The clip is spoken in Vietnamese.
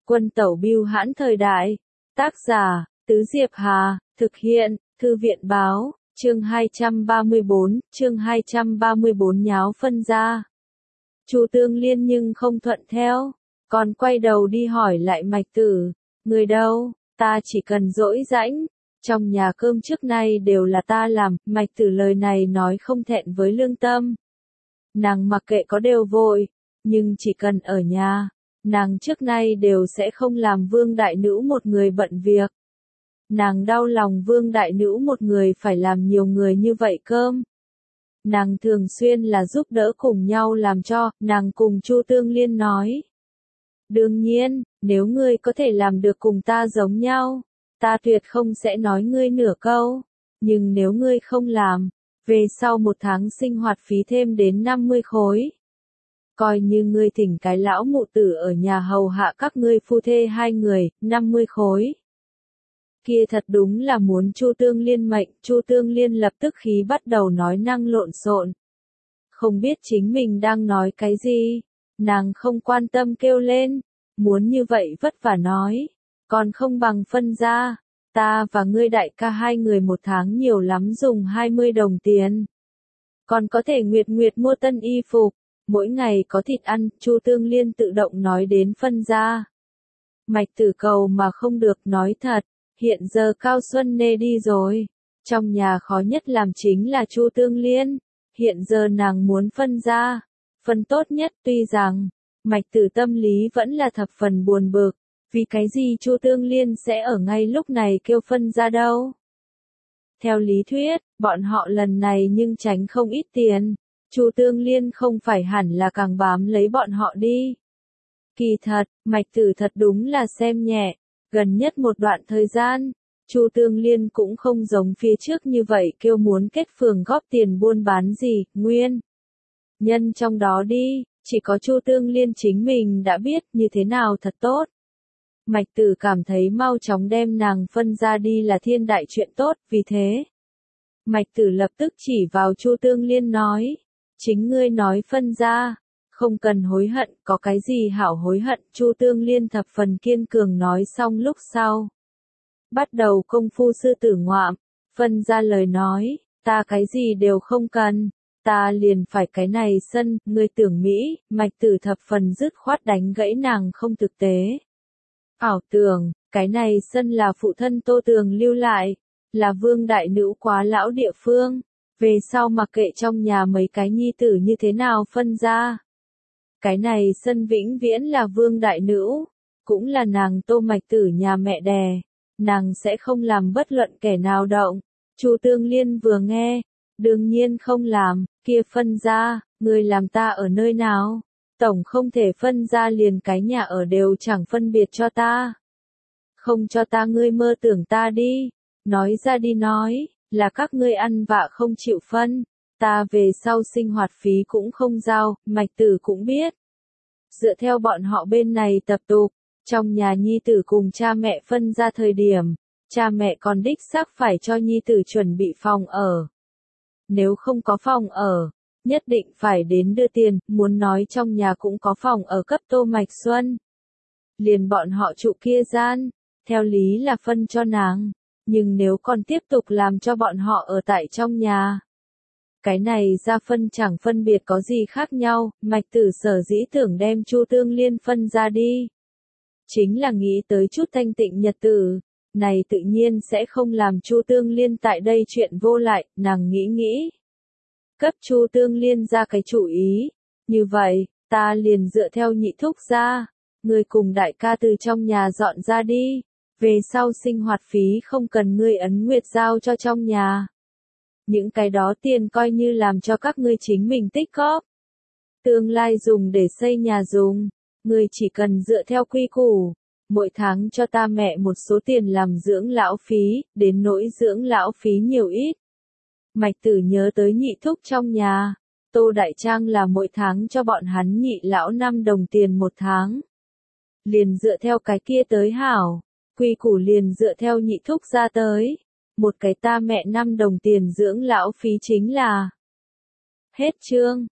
Quân tẩu bưu hãn thời đại. Tác giả, Tứ Diệp Hà, thực hiện, Thư viện báo, chương 234 nháo phân ra. Chu Tương Liên nhưng không thuận theo, còn quay đầu đi hỏi lại Mạch Tử, người đâu, ta chỉ cần dỗi rãnh, trong nhà cơm trước nay đều là ta làm, Mạch Tử lời này nói không thẹn với lương tâm. Nàng mặc kệ có đều vội, nhưng chỉ cần ở nhà, nàng trước nay đều sẽ không làm Vương đại nữ một người bận việc. Nàng đau lòng Vương đại nữ một người phải làm nhiều người như vậy cơm. Nàng thường xuyên là giúp đỡ cùng nhau làm cho, nàng cùng Chu Tương Liên nói. Đương nhiên, nếu ngươi có thể làm được cùng ta giống nhau, ta tuyệt không sẽ nói ngươi nửa câu. Nhưng nếu ngươi không làm, về sau một tháng sinh hoạt phí thêm đến 50 khối. Coi như ngươi thỉnh cái lão mụ tử ở nhà hầu hạ các ngươi phu thê hai người, 50 khối. Kia thật đúng là muốn Chu Tương Liên mệnh, Chu Tương Liên lập tức khí bắt đầu nói năng lộn xộn. Không biết chính mình đang nói cái gì, nàng không quan tâm kêu lên, muốn như vậy vất vả nói, còn không bằng phân ra, ta và ngươi đại ca hai người một tháng nhiều lắm dùng 20 đồng tiền. Còn có thể nguyệt nguyệt mua tân y phục, mỗi ngày có thịt ăn, Chu Tương Liên tự động nói đến phân ra. Mạch Tử cầu mà không được, nói thật. Hiện giờ Cao Xuân Nê đi rồi, trong nhà khó nhất làm chính là Chu Tương Liên, hiện giờ nàng muốn phân ra, phân tốt nhất tuy rằng, Mạch Tử tâm lý vẫn là thập phần buồn bực, vì cái gì Chu Tương Liên sẽ ở ngay lúc này kêu phân ra đâu. Theo lý thuyết, bọn họ lần này nhưng tránh không ít tiền, Chu Tương Liên không phải hẳn là càng bám lấy bọn họ đi. Kỳ thật, Mạch Tử thật đúng là xem nhẹ. Gần nhất một đoạn thời gian, Chu Tương Liên cũng không giống phía trước như vậy kêu muốn kết phường góp tiền buôn bán gì, nguyên nhân trong đó đi, chỉ có Chu Tương Liên chính mình đã biết như thế nào thật tốt. Mạch Tử cảm thấy mau chóng đem nàng phân ra đi là thiên đại chuyện tốt, vì thế. Mạch Tử lập tức chỉ vào Chu Tương Liên nói, chính ngươi nói phân ra. Không cần hối hận, có cái gì hảo hối hận, Chu Tương Liên thập phần kiên cường nói xong lúc sau. Bắt đầu công phu sư tử ngoạm, phân ra lời nói, ta cái gì đều không cần, ta liền phải cái này sân, ngươi tưởng Mỹ, Mạch Tử thập phần dứt khoát đánh gãy nàng không thực tế. Ảo tưởng, cái này sân là phụ thân Tô Tường lưu lại, là Vương đại nữ quá lão địa phương, về sau mặc kệ trong nhà mấy cái nhi tử như thế nào phân ra. Cái này sân vĩnh viễn là Vương đại nữ, cũng là nàng Tô Mạch Tử nhà mẹ đẻ, nàng sẽ không làm bất luận kẻ nào động. Chu Tương Liên vừa nghe, đương nhiên không làm, kia phân ra, người làm ta ở nơi nào? Tổng không thể phân ra liền cái nhà ở đều chẳng phân biệt cho ta. Không cho ta ngươi mơ tưởng ta đi, nói ra đi nói, là các ngươi ăn vạ không chịu phân. Ta về sau sinh hoạt phí cũng không giao, Mạch Tử cũng biết. Dựa theo bọn họ bên này tập tục, trong nhà nhi tử cùng cha mẹ phân ra thời điểm, cha mẹ còn đích xác phải cho nhi tử chuẩn bị phòng ở. Nếu không có phòng ở, nhất định phải đến đưa tiền, muốn nói trong nhà cũng có phòng ở cấp Tô Mạch Xuân. Liền bọn họ trụ kia gian, theo lý là phân cho nàng, nhưng nếu còn tiếp tục làm cho bọn họ ở tại trong nhà. Cái này ra phân chẳng phân biệt có gì khác nhau, Mạch Tử sở dĩ tưởng đem Chu Tương Liên phân ra đi. Chính là nghĩ tới chút thanh tịnh nhật tử, này tự nhiên sẽ không làm Chu Tương Liên tại đây chuyện vô lại, nàng nghĩ. Cấp Chu Tương Liên ra cái chủ ý, như vậy, ta liền dựa theo nhị thúc ra, ngươi cùng đại ca từ trong nhà dọn ra đi, về sau sinh hoạt phí không cần ngươi ấn nguyệt giao cho trong nhà. Những cái đó tiền coi như làm cho các ngươi chính mình tích góp. Tương lai dùng để xây nhà dùng, ngươi chỉ cần dựa theo quy củ, mỗi tháng cho ta mẹ một số tiền làm dưỡng lão phí, đến nỗi dưỡng lão phí nhiều ít. Mạch Tử nhớ tới nhị thúc trong nhà, Tô Đại Trang là mỗi tháng cho bọn hắn nhị lão 5 đồng tiền một tháng. Liền dựa theo cái kia tới hảo, quy củ liền dựa theo nhị thúc ra tới. Một cái ta mẹ 5 đồng tiền dưỡng lão phí chính là. Hết chương.